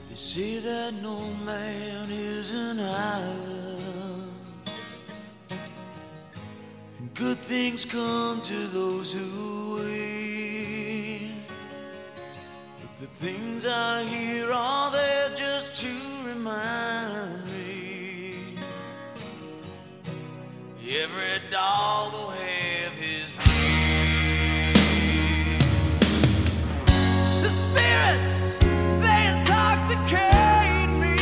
They say that no man is an island, and good things come to those who wait. But the things I hear are there just to remind me every dog will have his day. The spirits, they intoxicate me.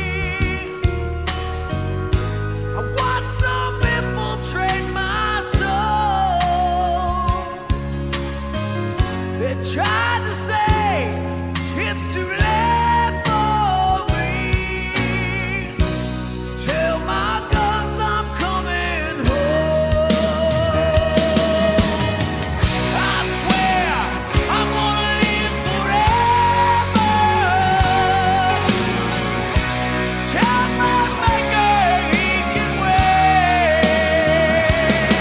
I watch them infiltrate my soul. They tried to say it's too late for me. Tell my guns I'm coming home. I swear I'm gonna live forever. Tell my maker he can wait.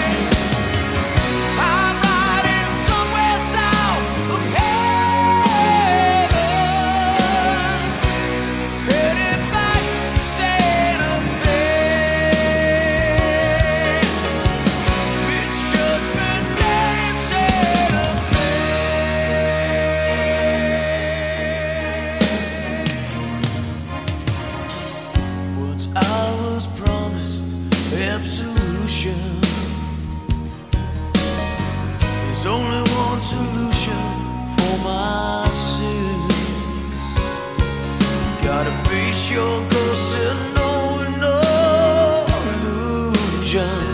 I'm riding somewhere south of heaven, headed back to Santa Fe. It's Judgment Day in Santa Fe. Once I was promised absolution. There's only one solution for my sins. You gotta face your ghost and know no illusion.